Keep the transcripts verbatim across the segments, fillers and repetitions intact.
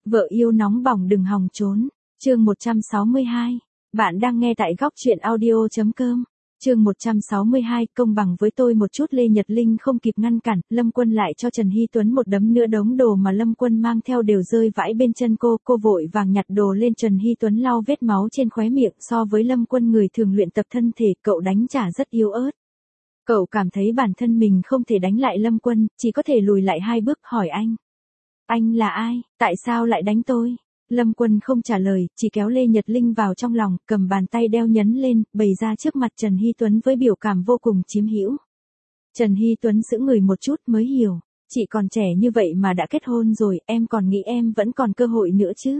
Vợ yêu nóng bỏng đừng hòng trốn. Chương một trăm sáu mươi hai. Bạn đang nghe tại góc truyện audio.com. Chương một trăm sáu mươi hai, công bằng với tôi một chút. Lê Nhật Linh không kịp ngăn cản, Lâm Quân lại cho Trần Hy Tuấn một đấm nữa. Đống đồ mà Lâm Quân mang theo đều rơi vãi bên chân cô, cô vội vàng nhặt đồ lên. Trần Hy Tuấn lau vết máu trên khóe miệng. So với Lâm Quân người thường luyện tập thân thể, cậu đánh trả rất yếu ớt. Cậu cảm thấy bản thân mình không thể đánh lại Lâm Quân, chỉ có thể lùi lại hai bước hỏi anh. Anh là ai, tại sao lại đánh tôi? Lâm Quân không trả lời, chỉ kéo Lê Nhật Linh vào trong lòng, cầm bàn tay đeo nhấn lên, bày ra trước mặt Trần Hy Tuấn với biểu cảm vô cùng chiếm hữu. Trần Hy Tuấn sững người một chút mới hiểu, chị còn trẻ như vậy mà đã kết hôn rồi, em còn nghĩ em vẫn còn cơ hội nữa chứ.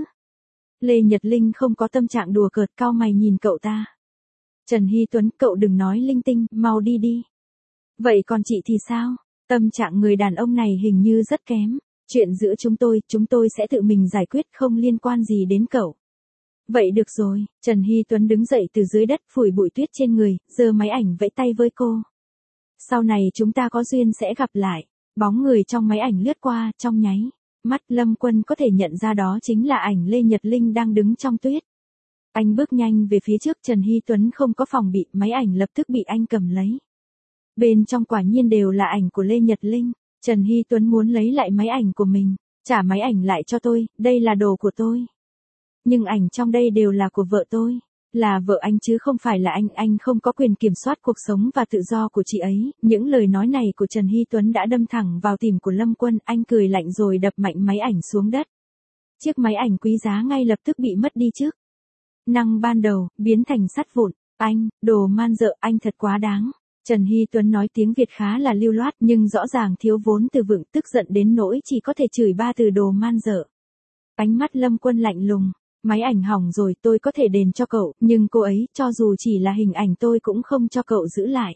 Lê Nhật Linh không có tâm trạng đùa cợt, cau mày nhìn cậu ta. Trần Hy Tuấn, cậu đừng nói linh tinh, mau đi đi. Vậy còn chị thì sao? Tâm trạng người đàn ông này hình như rất kém. Chuyện giữa chúng tôi, chúng tôi sẽ tự mình giải quyết, không liên quan gì đến cậu. Vậy được rồi, Trần Hy Tuấn đứng dậy từ dưới đất, phủi bụi tuyết trên người, giơ máy ảnh vẫy tay với cô. Sau này chúng ta có duyên sẽ gặp lại. Bóng người trong máy ảnh lướt qua, trong nháy mắt Lâm Quân có thể nhận ra đó chính là ảnh Lê Nhật Linh đang đứng trong tuyết. Anh bước nhanh về phía trước, Trần Hy Tuấn không có phòng bị, máy ảnh lập tức bị anh cầm lấy. Bên trong quả nhiên đều là ảnh của Lê Nhật Linh. Trần Hy Tuấn muốn lấy lại máy ảnh của mình. Trả máy ảnh lại cho tôi, đây là đồ của tôi. Nhưng ảnh trong đây đều là của vợ tôi. Là vợ anh chứ không phải là anh, anh không có quyền kiểm soát cuộc sống và tự do của chị ấy. Những lời nói này của Trần Hy Tuấn đã đâm thẳng vào tim của Lâm Quân, anh cười lạnh rồi đập mạnh máy ảnh xuống đất. Chiếc máy ảnh quý giá ngay lập tức bị mất đi trước năng ban đầu, biến thành sắt vụn. Anh, đồ man dợ, anh thật quá đáng. Trần Hy Tuấn nói tiếng Việt khá là lưu loát nhưng rõ ràng thiếu vốn từ vựng, tức giận đến nỗi chỉ có thể chửi ba từ đồ man dợ. Ánh mắt Lâm Quân lạnh lùng, máy ảnh hỏng rồi tôi có thể đền cho cậu, nhưng cô ấy, cho dù chỉ là hình ảnh tôi cũng không cho cậu giữ lại.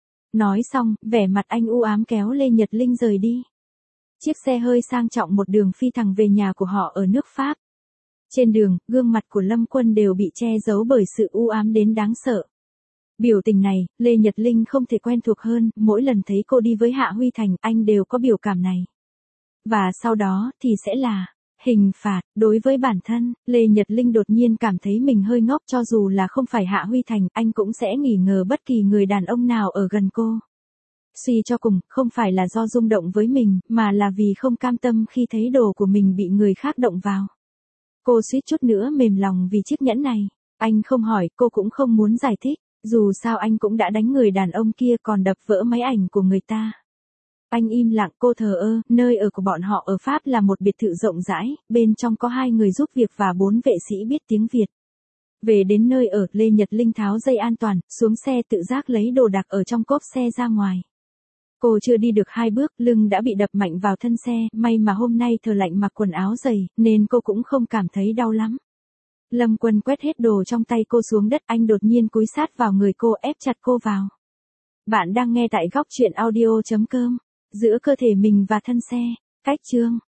Nói xong, vẻ mặt anh u ám kéo Lê Nhật Linh rời đi. Chiếc xe hơi sang trọng một đường phi thẳng về nhà của họ ở nước Pháp. Trên đường, gương mặt của Lâm Quân đều bị che giấu bởi sự u ám đến đáng sợ. Biểu tình này, Lê Nhật Linh không thể quen thuộc hơn, mỗi lần thấy cô đi với Hạ Huy Thành, anh đều có biểu cảm này. Và sau đó, thì sẽ là hình phạt. Đối với bản thân, Lê Nhật Linh đột nhiên cảm thấy mình hơi ngốc, cho dù là không phải Hạ Huy Thành, anh cũng sẽ nghi ngờ bất kỳ người đàn ông nào ở gần cô. Suy cho cùng, không phải là do rung động với mình, mà là vì không cam tâm khi thấy đồ của mình bị người khác động vào. Cô suýt chút nữa mềm lòng vì chiếc nhẫn này. Anh không hỏi, cô cũng không muốn giải thích. Dù sao anh cũng đã đánh người đàn ông kia còn đập vỡ máy ảnh của người ta. Anh im lặng, cô thờ ơ, nơi ở của bọn họ ở Pháp là một biệt thự rộng rãi, bên trong có hai người giúp việc và bốn vệ sĩ biết tiếng Việt. Về đến nơi ở, Lê Nhật Linh tháo dây an toàn, xuống xe tự giác lấy đồ đạc ở trong cốp xe ra ngoài. Cô chưa đi được hai bước, lưng đã bị đập mạnh vào thân xe, may mà hôm nay trời lạnh mặc quần áo dày, nên cô cũng không cảm thấy đau lắm. Lâm Quân quét hết đồ trong tay cô xuống đất, anh đột nhiên cúi sát vào người cô, ép chặt cô vào. Bạn đang nghe tại góc truyện audio.com. Giữa cơ thể mình và thân xe. Cách chương.